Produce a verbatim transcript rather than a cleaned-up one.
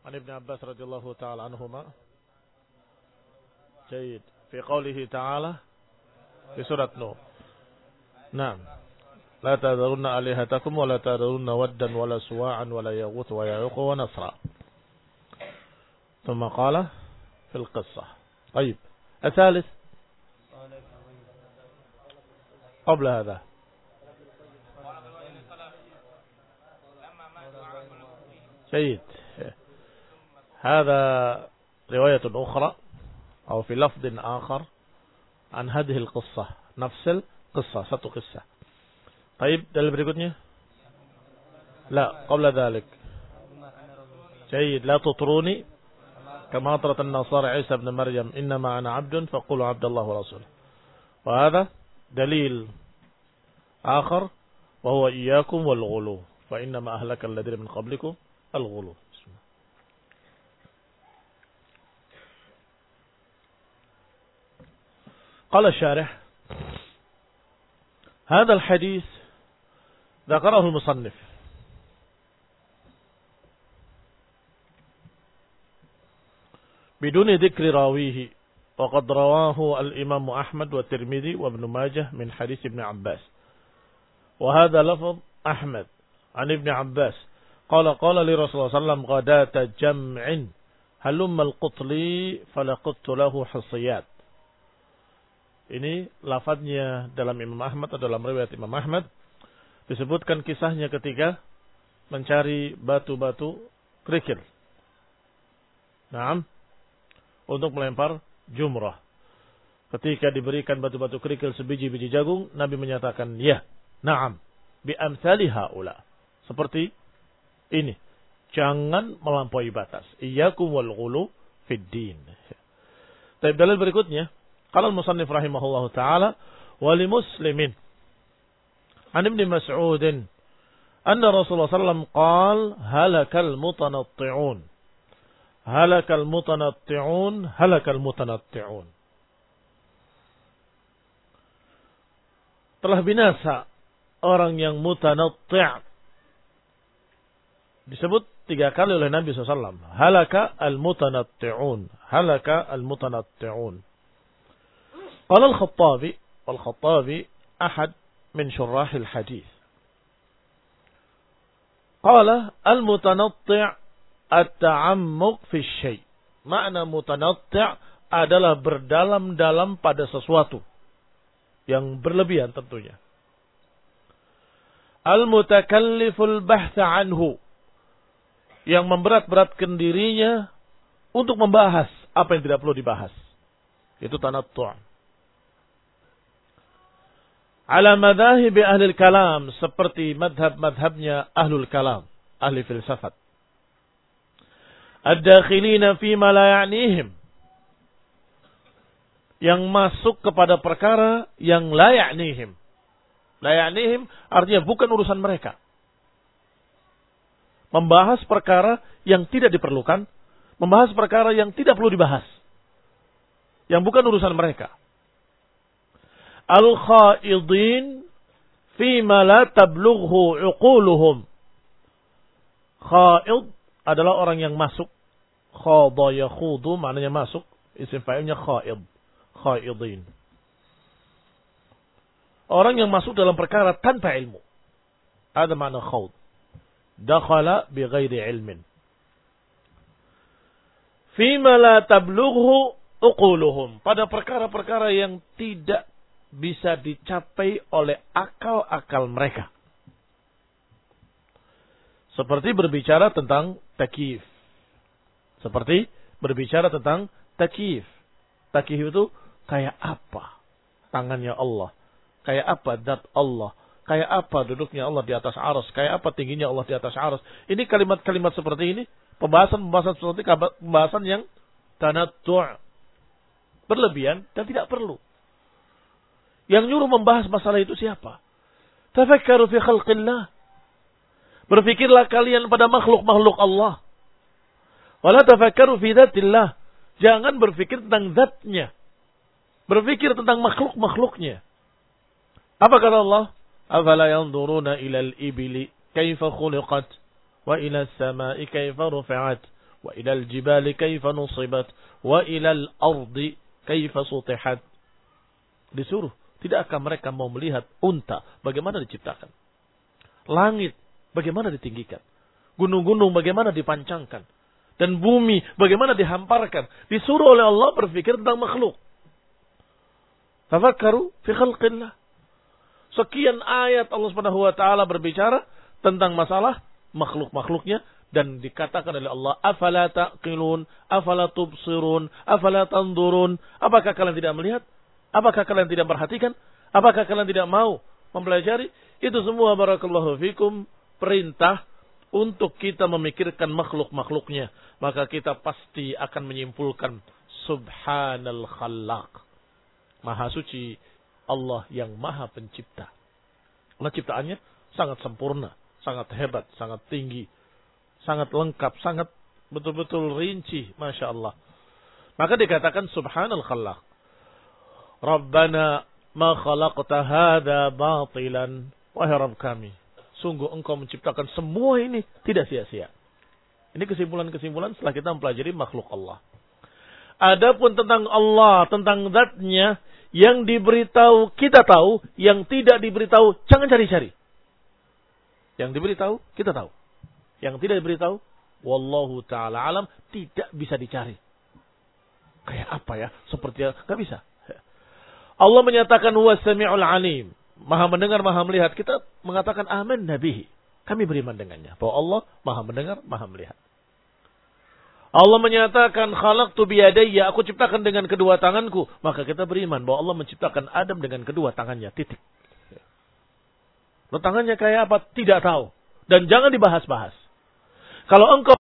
عن ابن عباس رضي الله تعالى عنهما جيد في قوله تعالى في سورة نور نعم لا تذرون آلهتكم ولا تذرون ودا ولا سواعا ولا يغوث ويعوق ونسرا ثم قال في القصة. طيب الثالث قبل هذا جيد. هذا رواية أخرى أو في لفظ آخر عن هذه القصة نفس القصة satu قصة. طيب dalil berikutnya لا قبل ذلك جيد لا تطروني كما أطرت النصارى عيسى ابن مريم إنما أنا عبد فقولوا عبد الله ورسوله. وهذا دليل آخر وهو إياكم والغلو فإنما أهلك الذين من قبلكم الغلو. قال الشارح هذا الحديث ذكره المصنف بدون ذكر راويه وقد رواه الإمام أحمد والترمذي وابن ماجه من حديث ابن عباس وهذا لفظ أحمد عن ابن عباس قال قال لي رسول الله صلى الله عليه وسلم غداة جمع هلم القطلي فلقدت له حصيات. Ini lafadznya dalam Imam Ahmad atau dalam riwayat Imam Ahmad disebutkan kisahnya ketika mencari batu-batu kerikil. Naam, untuk melempar jumrah. Ketika diberikan batu-batu kerikil sebiji-biji jagung, Nabi menyatakan, "Ya, na'am, bi amsali haula." Seperti ini. Jangan melampaui batas. Iyyakum wal ghulu fid din. Tapi dalil berikutnya qala al-musannif rahimahullahu taala wa li muslimin an ibn Mas'ud anna Rasulullah sallallahu alaihi wasallam qala halakal mutanatti'un halakal mutanatti'un halakal mutanatti'un. Telah binasa orang yang mutanatti'. Disebut tiga kali oleh Nabi sallallahu alaihi wasallam. Halaka al-mutanatti'un. Halaka al-mutanatti'un. قال الخطابي والخطابي أحد من شراح الحديث قال المتنطع التعمق في الشيء. Makna mutanatti' adalah berdalam-dalam pada sesuatu yang berlebihan tentunya. Al-mutakalliful bahtha anhu, yang memberat-beratkan dirinya untuk membahas apa yang tidak perlu dibahas. Itu tanattu'. Ala madhahibi ahli kalam, seperti madhab-madhabnya ahlul kalam, ahli filsafat. Ad-dakhilina fima la ya'nihim, yang masuk kepada perkara yang la ya'nihim. La ya'nihim artinya bukan urusan mereka. Membahas perkara yang tidak diperlukan, membahas perkara yang tidak perlu dibahas, yang bukan urusan mereka. Al-khaidin fima la tablughu uquluhum. Khaid adalah orang yang masuk. Khada yakhudu maknanya masuk. Isim fa'ilnya khaid. Khaidin. Orang yang masuk dalam perkara tanpa ilmu. Ada makna khawd. Dakhala bi ghairi ilmin. Fima la tablughu uquluhum. Pada perkara-perkara yang tidak bisa dicapai oleh akal-akal mereka. Seperti berbicara tentang takyif. Seperti berbicara tentang takyif. Takyif itu kayak apa tangannya Allah. Kayak apa zat Allah. Kayak apa duduknya Allah di atas arsy. Kayak apa tingginya Allah di atas arsy. Ini kalimat-kalimat seperti ini. Pembahasan-pembahasan seperti pembahasan yang tanattu'. Berlebihan dan tidak perlu. Yang nyuruh membahas masalah itu siapa? Tafakkaru fi khalqillah. Berfikirlah kalian pada makhluk-makhluk Allah. Wala tafakkaru fi dzatillah. Jangan berfikir tentang zatnya. Berfikir tentang makhluk-makhluknya. Apa kata Allah? Afala yanzuruna ila al-ibili kaifa khuliqat wa ila as-sama'i kaifa rufi'at Wa ilal jibali kaifa nusibat. Wa ilal ardi kaifa sutihat. Disuruh. Tidakkah mereka mau melihat unta bagaimana diciptakan? Langit bagaimana ditinggikan? Gunung-gunung bagaimana dipancangkan? Dan bumi bagaimana dihamparkan? Disuruh oleh Allah berpikir tentang makhluk. Tafakkaru fi khalqillah. Sekian ayat Allah Subhanahu wa taala berbicara tentang masalah makhluk-makhluknya dan dikatakan oleh Allah, afala taqilun, afala tubsirun, afala tanzurun. Apakah kalian tidak melihat? Apakah kalian tidak perhatikan? Apakah kalian tidak mau mempelajari? Itu semua barakallahu fikum perintah untuk kita memikirkan makhluk-makhluknya. Maka kita pasti akan menyimpulkan subhanal khallaq. Maha suci Allah yang maha pencipta. Allah ciptaannya sangat sempurna, sangat hebat, sangat tinggi, sangat lengkap, sangat betul-betul rinci. Masya Allah. Maka dikatakan subhanal khallaq. Rabbana ma khalaqta hadha batilan. Wahai Rabb kami, sungguh engkau menciptakan semua ini tidak sia-sia. Ini kesimpulan-kesimpulan setelah kita mempelajari makhluk Allah. Adapun tentang Allah, tentang zatnya, yang diberitahu kita tahu, yang tidak diberitahu jangan cari-cari. Yang diberitahu kita tahu. Yang tidak diberitahu, wallahu ta'ala alam, tidak bisa dicari. Kayak apa ya? Seperti nggak bisa. Allah menyatakan huwa sami'ul alim. Maha mendengar, maha melihat. Kita mengatakan amin nabihi. Kami beriman dengannya. Bahwa Allah maha mendengar, maha melihat. Allah menyatakan khalaqtu biyadayya, aku ciptakan dengan kedua tanganku. Maka kita beriman bahwa Allah menciptakan Adam dengan kedua tangannya. Titik. Tangannya kayak apa? Tidak tahu. Dan jangan dibahas-bahas. Kalau engkau